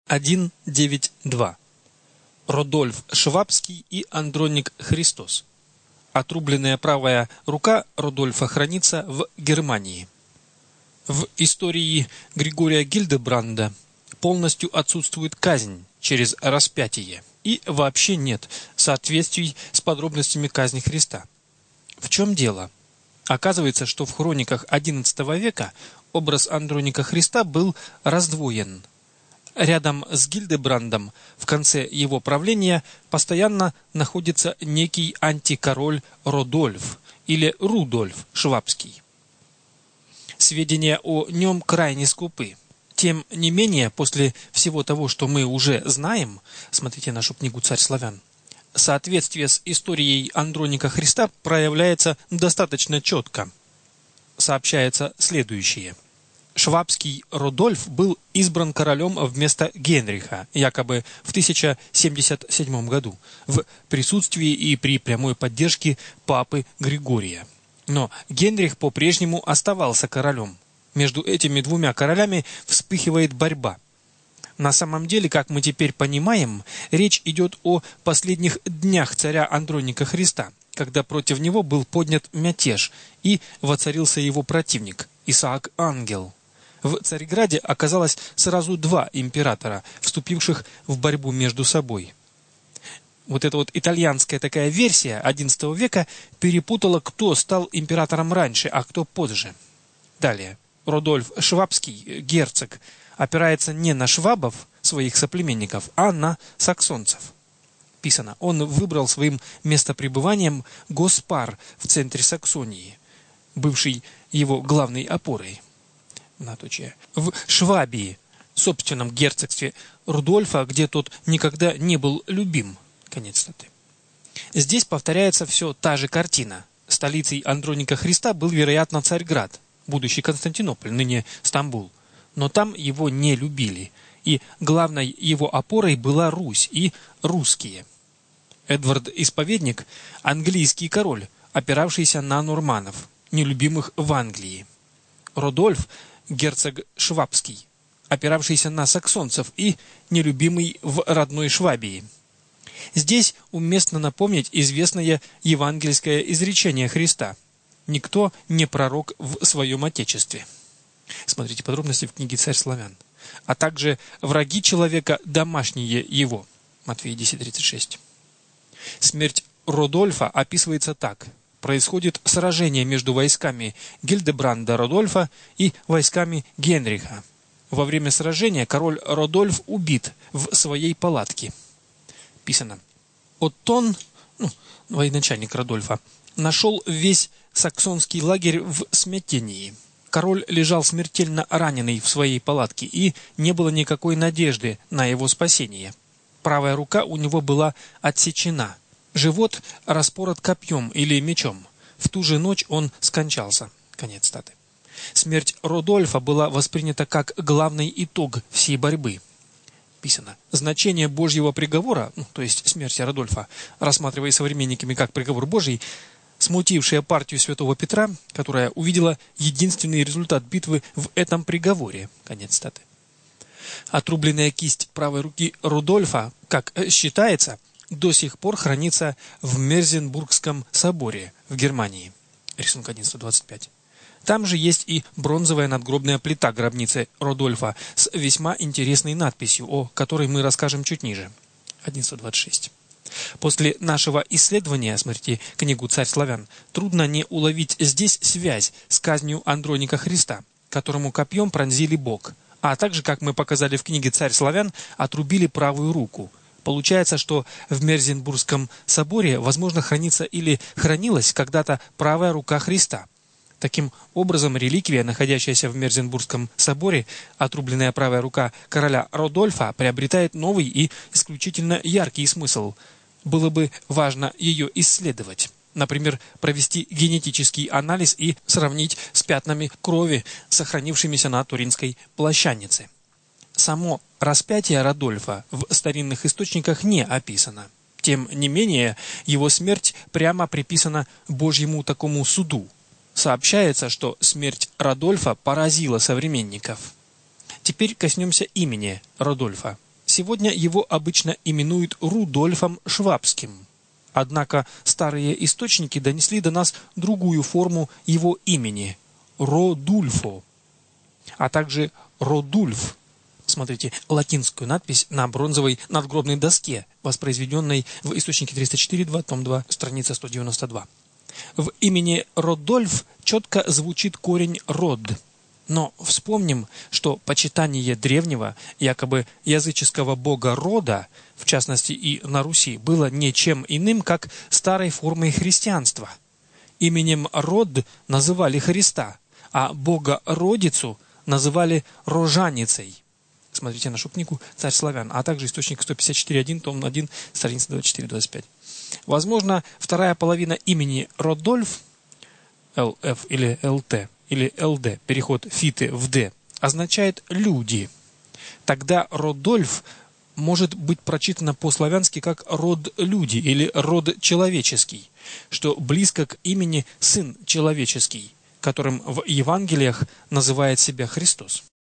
1.9.2. Родольф Швабский и Андроник Христос. Отрубленная правая рука Родольфа хранится в Германии. В истории Григория Гильдебранда полностью отсутствует казнь через распятие и вообще нет соответствий с подробностями казни Христа. В чем дело? Оказывается, что в хрониках XI века образ Андроника Христа был раздвоен. Рядом с Гильдебрандом в конце его правления постоянно находится некий антикороль Родольф или Рудольф Швабский. Сведения о нем крайне скупы. Тем не менее, после всего того, что мы уже знаем, смотрите нашу книгу «Царь славян», соответствие с историей Андроника Христа проявляется достаточно четко. Сообщается следующее. Швабский Родольф был избран королем вместо Генриха, якобы в 1077 году, в присутствии и при прямой поддержке папы Григория. Но Генрих по-прежнему оставался королем. Между этими двумя королями вспыхивает борьба. На самом деле, как мы теперь понимаем, речь идет о последних днях царя Андроника Христа, когда против него был поднят мятеж и воцарился его противник, Исаак Ангел. В Царьграде оказалось сразу два императора, вступивших в борьбу между собой. Вот эта вот итальянская такая версия XI века перепутала, кто стал императором раньше, а кто позже. Далее. Родольф Швабский, герцог, опирается не на швабов, своих соплеменников, а на саксонцев. Писано, он выбрал своим местопребыванием Госпар в центре Саксонии, бывший его главной опорой. В Швабии, собственном герцогстве Рудольфа, где тот никогда не был любим. Конец цитаты. Здесь повторяется все та же картина. Столицей Андроника Христа был, вероятно, Царьград, будущий Константинополь, ныне Стамбул. Но там его не любили, и главной его опорой была Русь и русские. Эдвард Исповедник – английский король, опиравшийся на норманнов, нелюбимых в Англии. Родольф – герцог Швабский, опиравшийся на саксонцев и нелюбимый в родной Швабии. Здесь уместно напомнить известное евангельское изречение Христа: «Никто не пророк в своем отечестве». Смотрите подробности в книге «Царь славян». А также «враги человека домашние его». Матфея 10:36. Смерть Родольфа описывается так. Происходит сражение между войсками Гильдебранда Родольфа и войсками Генриха. Во время сражения король Родольф убит в своей палатке. Писано. Оттон, военачальник Родольфа, нашел весь саксонский лагерь в смятении. Король лежал смертельно раненый в своей палатке, и не было никакой надежды на его спасение. Правая рука у него была отсечена. Живот распорот копьем или мечом. В ту же ночь он скончался. Конец цитаты. Смерть Родольфа была воспринята как главный итог всей борьбы. Писано. Значение Божьего приговора, то есть смерти Родольфа, рассматривая современниками как приговор Божий, смутившая партию святого Петра, которая увидела единственный результат битвы в этом приговоре. Конец цитаты. Отрубленная кисть правой руки Рудольфа, как считается, до сих пор хранится в Мерзенбургском соборе в Германии. Рисунок 1125. Там же есть и бронзовая надгробная плита гробницы Родольфа с весьма интересной надписью, о которой мы расскажем чуть ниже. 1126. После нашего исследования, смотрите книгу «Царь славян», трудно не уловить здесь связь с казнью Андроника Христа, которому копьем пронзили бок, а также, как мы показали в книге «Царь славян», отрубили правую руку. Получается, что в Мерзенбургском соборе, возможно, хранится или хранилась когда-то правая рука Христа. Таким образом, реликвия, находящаяся в Мерзенбургском соборе, отрубленная правая рука короля Родольфа, приобретает новый и исключительно яркий смысл. Было бы важно ее исследовать. Например, провести генетический анализ и сравнить с пятнами крови, сохранившимися на Туринской плащанице. Само распятие Родольфа в старинных источниках не описано. Тем не менее, его смерть прямо приписана Божьему такому суду. Сообщается, что смерть Родольфа поразила современников. Теперь коснемся имени Родольфа. сегодня его обычно именуют Рудольфом Швабским. Однако старые источники донесли до нас другую форму его имени – Родульфо, а также Родульф. Смотрите латинскую надпись на бронзовой надгробной доске, воспроизведенной в источнике 304.2, том 2, страница 192. В имени Родольф четко звучит корень «род». Но вспомним, что почитание древнего, якобы языческого бога рода, в частности и на Руси, было ничем иным, как старой формой христианства. Именем Род называли Христа, а бога-родицу называли рожаницей. Смотрите нашу книгу «Царь славян», а также источник 154.1, том 1, страница 24-25. Возможно, вторая половина имени Родольф, ЛФ или ЛТ, или ЛД, переход фиты в Д, означает «люди». Тогда Родольф может быть прочитано по-славянски как «род люди» или «род человеческий», что близко к имени «сын человеческий», которым в Евангелиях называет себя Христос.